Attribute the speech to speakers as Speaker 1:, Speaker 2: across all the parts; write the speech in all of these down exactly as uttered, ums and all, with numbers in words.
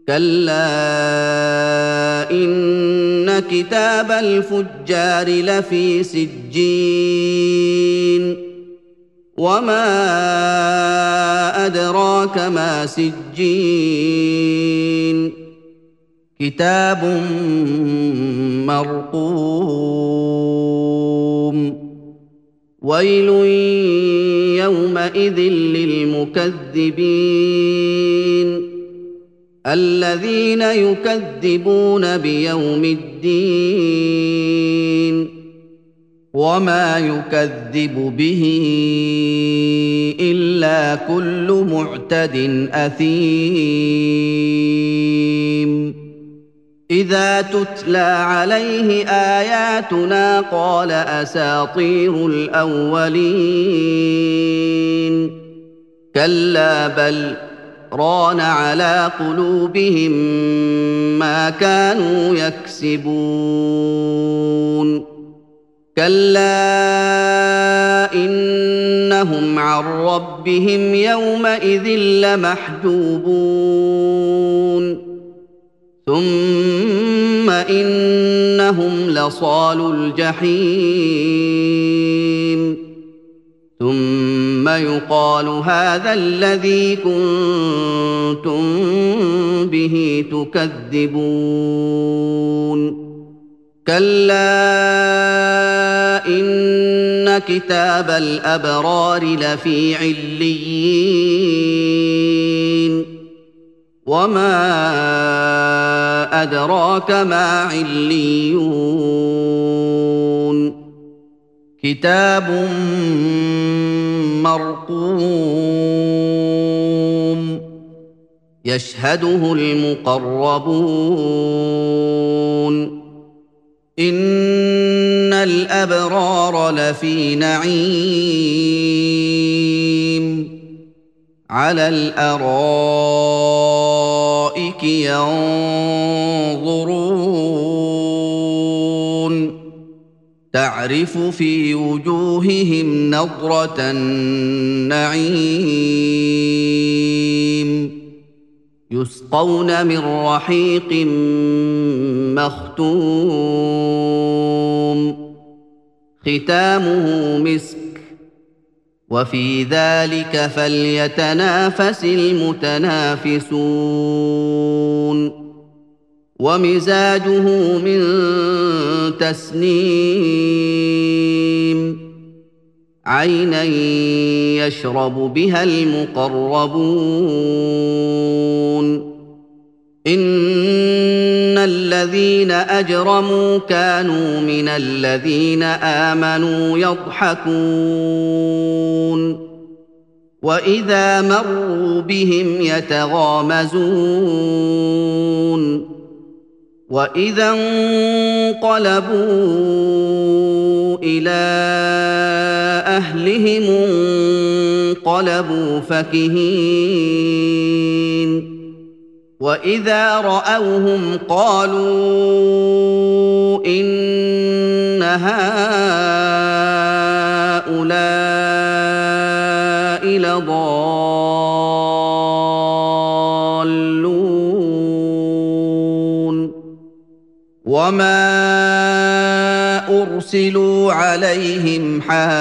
Speaker 1: كلا إن كتاب الفجار لفي سجين وما أدراك ما سجين كتاب مرقوم ويل يومئذ للمكذبين الذين يكذبون بيوم الدين وما يكذب به إلا كل معتد أثيم إذا تتلى عليه آياتنا قال أساطير الأولين كلا بل ران على قلوبهم ما كانوا يكسبون كلا إنهم عن ربهم يومئذ لمحجوبون ثم إنهم لصالو الجحيم ثم يقال هذا الذي كنتم به تكذبون كلا إن كتاب الأبرار لفي عليين وما أدراك ما عليون كتاب مرقوم يشهده المقربون إن الأبرار لفي نعيم على الأرائك ينظرون تعرف في وجوههم نضرة النعيم يسقون من رحيق مختوم ختامه مسك وفي ذلك فليتنافس المتنافسون ومزاجه من تسنيم عينا يشرب بها المقربون إن الذين أجرموا كانوا من الذين آمنوا يضحكون وإذا مروا بهم يتغامزون وإذا انقلبوا إلى أهلهم انقلبوا فكهين وإذا رأوهم قالوا إن هؤلاء لضالون وما أرسلوا عليهم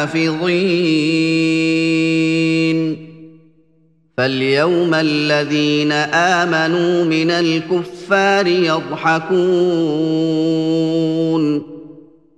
Speaker 1: حافظين فاليوم الذين آمنوا من الكفار يضحكون